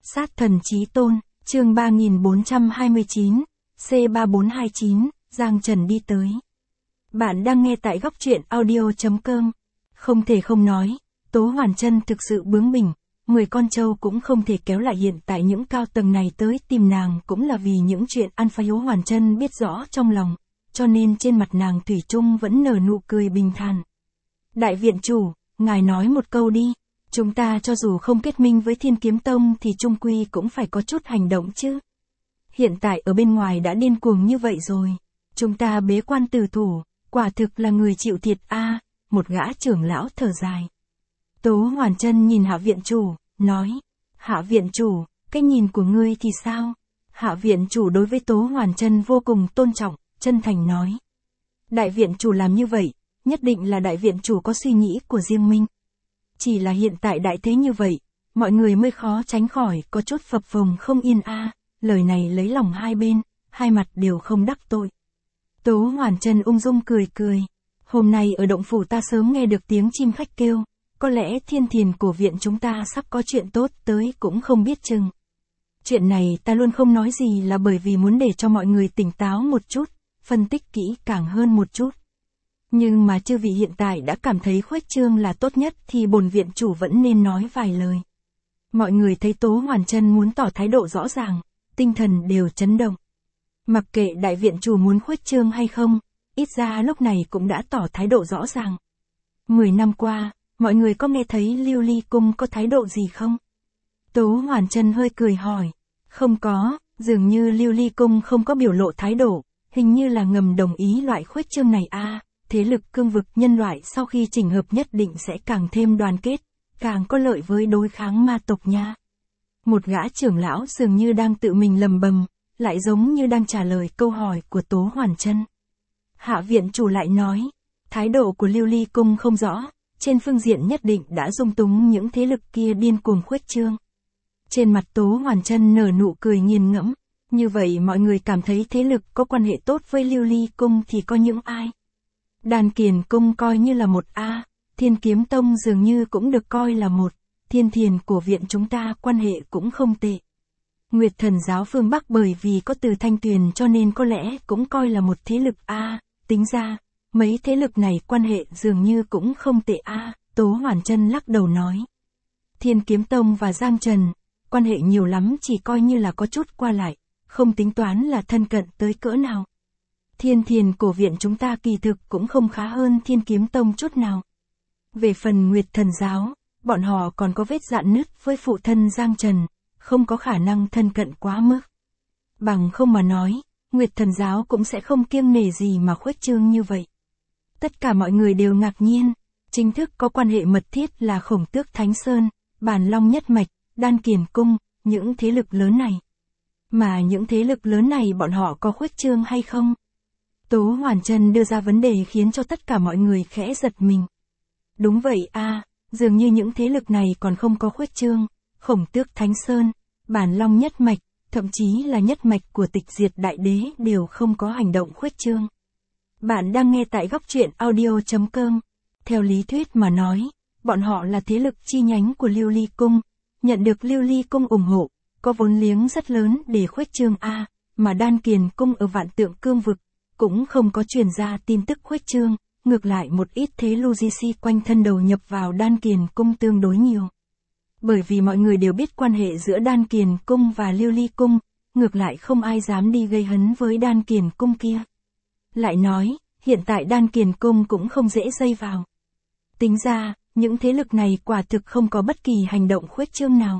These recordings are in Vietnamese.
Sát thần chí tôn, chương 3429, C3429, Giang Trần đi tới. Bạn đang nghe tại góc truyện audio.com. Không thể không nói, Tố Hoàn Trân thực sự bướng bỉnh, 10 con trâu cũng không thể kéo lại hiện tại những cao tầng này tới tìm nàng cũng là vì những chuyện Alpha Tố Hoàn Trân biết rõ trong lòng, cho nên trên mặt nàng thủy chung vẫn nở nụ cười bình thản. Đại viện chủ, ngài nói một câu đi. Chúng ta cho dù không kết minh với Thiên Kiếm Tông thì chung quy cũng phải có chút hành động chứ. Hiện tại ở bên ngoài đã điên cuồng như vậy rồi. Chúng ta bế quan tử thủ, quả thực là người chịu thiệt a. Một gã trưởng lão thở dài. Tố Hoàn Trân nhìn Hạ viện chủ, nói. Hạ viện chủ, cái nhìn của ngươi thì sao? Hạ viện chủ đối với Tố Hoàn Trân vô cùng tôn trọng, chân thành nói. Đại viện chủ làm như vậy, nhất định là đại viện chủ có suy nghĩ của riêng mình. Chỉ là hiện tại đại thế như vậy, mọi người mới khó tránh khỏi có chút phập phồng không yên a. Lời này lấy lòng hai bên, hai mặt đều không đắc tội. Tố Hoàn Trân ung dung cười cười. Hôm nay ở động phủ ta sớm nghe được tiếng chim khách kêu, có lẽ Thiên Thiền cổ viện chúng ta sắp có chuyện tốt tới cũng không biết chừng. Chuyện này ta luôn không nói gì là bởi vì muốn để cho mọi người tỉnh táo một chút, phân tích kỹ càng hơn một chút. Nhưng mà chư vị hiện tại đã cảm thấy khuếch trương là tốt nhất thì bổn viện chủ vẫn nên nói vài lời. Mọi người thấy Tố Hoàn Trân muốn tỏ thái độ rõ ràng, tinh thần đều chấn động. Mặc kệ đại viện chủ muốn khuếch trương hay không, ít ra lúc này cũng đã tỏ thái độ rõ ràng. 10 năm qua, mọi người có nghe thấy Lưu Ly Cung có thái độ gì không? Tố Hoàn Trân hơi cười hỏi. Không có, dường như Lưu Ly Cung không có biểu lộ thái độ, hình như là ngầm đồng ý loại khuếch trương này a. Thế lực cương vực nhân loại sau khi chỉnh hợp nhất định sẽ càng thêm đoàn kết, càng có lợi với đối kháng ma tộc nha. Một gã trưởng lão dường như đang tự mình lầm bầm, lại giống như đang trả lời câu hỏi của Tố Hoàn Trân. Hạ viện chủ lại nói, thái độ của Lưu Ly Cung không rõ, trên phương diện nhất định đã dung túng những thế lực kia điên cuồng khuếch trương. Trên mặt Tố Hoàn Trân nở nụ cười nghiền ngẫm, như vậy mọi người cảm thấy thế lực có quan hệ tốt với Lưu Ly Cung thì có những ai? Đan Kiền Cung coi như là một a, Thiên Kiếm Tông dường như cũng được coi là một, Thiên Thiền của viện chúng ta quan hệ cũng không tệ. Nguyệt Thần Giáo phương Bắc bởi vì có Từ Thanh Tuyền cho nên có lẽ cũng coi là một thế lực a, tính ra, mấy thế lực này quan hệ dường như cũng không tệ a. Tố Hoàn Trân lắc đầu nói. Thiên Kiếm Tông và Giang Trần, quan hệ nhiều lắm chỉ coi như là có chút qua lại, không tính toán là thân cận tới cỡ nào. Thiên Thiền cổ viện chúng ta kỳ thực cũng không khá hơn Thiên Kiếm Tông chút nào. Về phần Nguyệt Thần Giáo, bọn họ còn có vết rạn nứt với phụ thân Giang Trần, không có khả năng thân cận quá mức. Bằng không mà nói, Nguyệt Thần Giáo cũng sẽ không kiêng nể gì mà khuếch trương như vậy. Tất cả mọi người đều ngạc nhiên, chính thức có quan hệ mật thiết là Khổng Tước Thánh Sơn, Bàn Long Nhất Mạch, Đan Kiền Cung, những thế lực lớn này. Mà những thế lực lớn này bọn họ có khuếch trương hay không? Tố Hoàn Trân đưa ra vấn đề khiến cho tất cả mọi người khẽ giật mình. Đúng vậy a, dường như những thế lực này còn không có khuếch trương, Khổng Tước Thánh Sơn, Bàn Long Nhất Mạch, thậm chí là nhất mạch của Tịch Diệt Đại Đế đều không có hành động khuếch trương. Bạn đang nghe tại góc truyện audio.com. Theo lý thuyết mà nói, bọn họ là thế lực chi nhánh của Lưu Ly Cung, nhận được Lưu Ly Cung ủng hộ, có vốn liếng rất lớn để khuếch trương a, mà Đan Kiền Cung ở Vạn Tượng Cương vực cũng không có truyền ra tin tức khuếch trương, ngược lại một ít thế lưu di si quanh thân đầu nhập vào Đan Kiền Cung tương đối nhiều. Bởi vì mọi người đều biết quan hệ giữa Đan Kiền Cung và Lưu Ly Cung, ngược lại không ai dám đi gây hấn với Đan Kiền Cung kia. Lại nói, hiện tại Đan Kiền Cung cũng không dễ dây vào. Tính ra, những thế lực này quả thực không có bất kỳ hành động khuếch trương nào.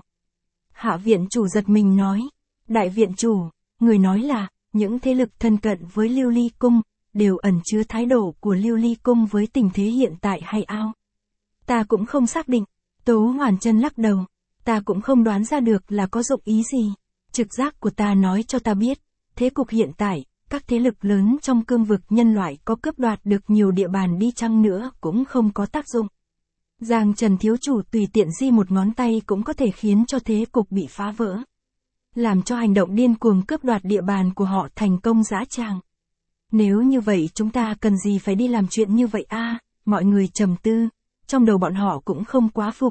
Hạ viện chủ giật mình nói, đại viện chủ, người nói là, những thế lực thân cận với Lưu Ly Cung, đều ẩn chứa thái độ của Lưu Ly Cung với tình thế hiện tại hay ao? Ta cũng không xác định. Tố Hoàn Trân lắc đầu. Ta cũng không đoán ra được là có dụng ý gì. Trực giác của ta nói cho ta biết, thế cục hiện tại, các thế lực lớn trong cương vực nhân loại có cướp đoạt được nhiều địa bàn đi chăng nữa cũng không có tác dụng. Giang Trần thiếu chủ tùy tiện di một ngón tay cũng có thể khiến cho thế cục bị phá vỡ. Làm cho hành động điên cuồng cướp đoạt địa bàn của họ thành công dã tràng. Nếu như vậy chúng ta cần gì phải đi làm chuyện như vậy a? Mọi người trầm tư, trong đầu bọn họ cũng không quá phục.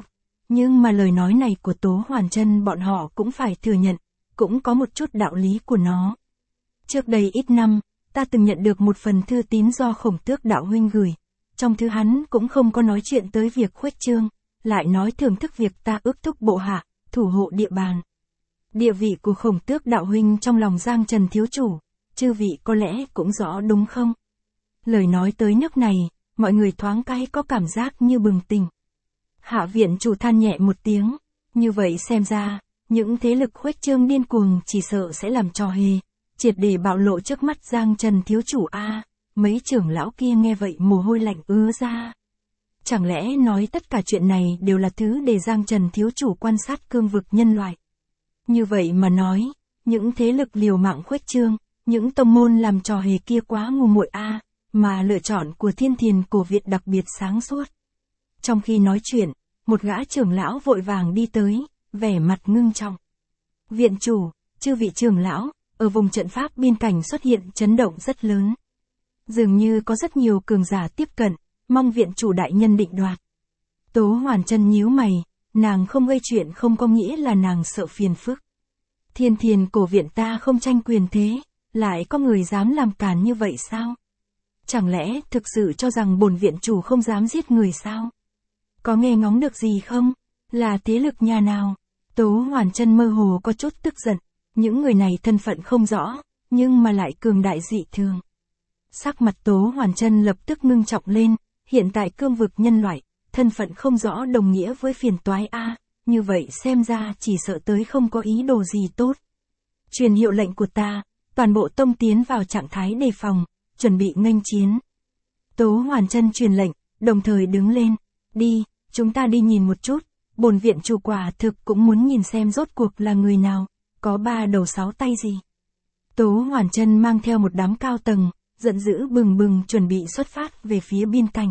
Nhưng mà lời nói này của Tố Hoàn Trân bọn họ cũng phải thừa nhận, cũng có một chút đạo lý của nó. Trước đây ít năm, ta từng nhận được một phần thư tín do Khổng Tước đạo huynh gửi. Trong thư hắn cũng không có nói chuyện tới việc khuếch trương, lại nói thưởng thức việc ta ước thúc bộ hạ, thủ hộ địa bàn. Địa vị của Khổng Tước đạo huynh trong lòng Giang Trần thiếu chủ, chư vị có lẽ cũng rõ đúng không? Lời nói tới nước này, mọi người thoáng cái có cảm giác như bừng tỉnh. Hạ viện chủ than nhẹ một tiếng, như vậy xem ra, những thế lực khuếch trương điên cuồng chỉ sợ sẽ làm trò hề, triệt để bạo lộ trước mắt Giang Trần thiếu chủ a. Mấy trưởng lão kia nghe vậy mồ hôi lạnh ứa ra. Chẳng lẽ nói tất cả chuyện này đều là thứ để Giang Trần thiếu chủ quan sát cương vực nhân loại? Như vậy mà nói, những thế lực liều mạng khuếch trương, những tông môn làm trò hề kia quá ngu muội a, mà lựa chọn của Thiên Thiền Cổ Viện đặc biệt sáng suốt. Trong khi nói chuyện, một gã trưởng lão vội vàng đi tới, vẻ mặt ngưng trọng. Viện chủ, chư vị trưởng lão, ở vùng trận pháp biên cảnh xuất hiện chấn động rất lớn. Dường như có rất nhiều cường giả tiếp cận, mong viện chủ đại nhân định đoạt. Tố Hoàn Trân nhíu mày, nàng không gây chuyện không có nghĩa là nàng sợ phiền phức. Thiên Thiền Cổ Viện ta không tranh quyền thế, lại có người dám làm càn như vậy sao? Chẳng lẽ thực sự cho rằng bổn viện chủ không dám giết người sao? Có nghe ngóng được gì không? Là thế lực nhà nào? Tố Hoàn Trân mơ hồ có chút tức giận, những người này thân phận không rõ, nhưng mà lại cường đại dị thường. Sắc mặt Tố Hoàn Trân lập tức ngưng trọng lên, hiện tại cương vực nhân loại, thân phận không rõ đồng nghĩa với phiền toái a, như vậy xem ra chỉ sợ tới không có ý đồ gì tốt. Truyền hiệu lệnh của ta, toàn bộ tông tiến vào trạng thái đề phòng, chuẩn bị nghênh chiến. Tố Hoàn Trân truyền lệnh, đồng thời đứng lên, đi, chúng ta đi nhìn một chút, bổn viện chủ quả thực cũng muốn nhìn xem rốt cuộc là người nào, có 3 đầu 6 tay gì. Tố Hoàn Trân mang theo một đám cao tầng, giận dữ bừng bừng chuẩn bị xuất phát về phía biên cảnh.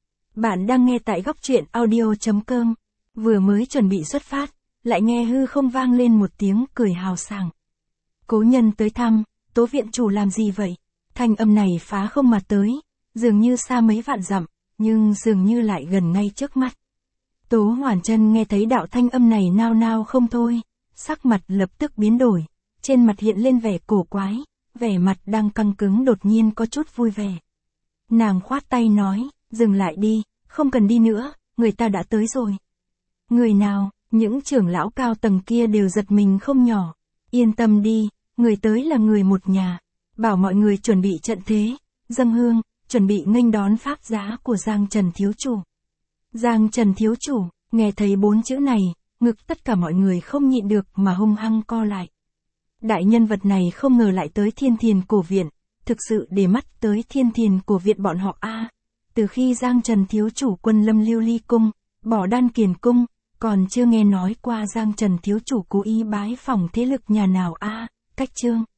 Bạn đang nghe tại góc truyện audio.com, vừa mới chuẩn bị xuất phát, lại nghe hư không vang lên một tiếng cười hào sảng. Cố nhân tới thăm, Tố viện chủ làm gì vậy? Thanh âm này phá không mà tới, dường như xa mấy vạn dặm, nhưng dường như lại gần ngay trước mắt. Tố Hoàn Trân nghe thấy đạo thanh âm này nao nao không thôi, sắc mặt lập tức biến đổi, trên mặt hiện lên vẻ cổ quái, vẻ mặt đang căng cứng đột nhiên có chút vui vẻ. Nàng khoát tay nói, dừng lại đi, không cần đi nữa, người ta đã tới rồi. Người nào? Những trưởng lão cao tầng kia đều giật mình không nhỏ. Yên tâm đi, người tới là người một nhà. Bảo mọi người chuẩn bị trận thế, dâng hương, chuẩn bị nghênh đón pháp giá của Giang Trần thiếu chủ. Giang Trần thiếu chủ, nghe thấy 4 chữ này, ngực tất cả mọi người không nhịn được mà hung hăng co lại. Đại nhân vật này không ngờ lại tới Thiên Thiền Cổ Viện, thực sự để mắt tới Thiên Thiền Cổ Viện bọn họ a. Từ khi Giang Trần thiếu chủ quân lâm Lưu Ly cung, bỏ Đan Kiền cung, còn chưa nghe nói qua Giang Trần thiếu chủ cố ý bái phỏng thế lực nhà nào a. Cách chương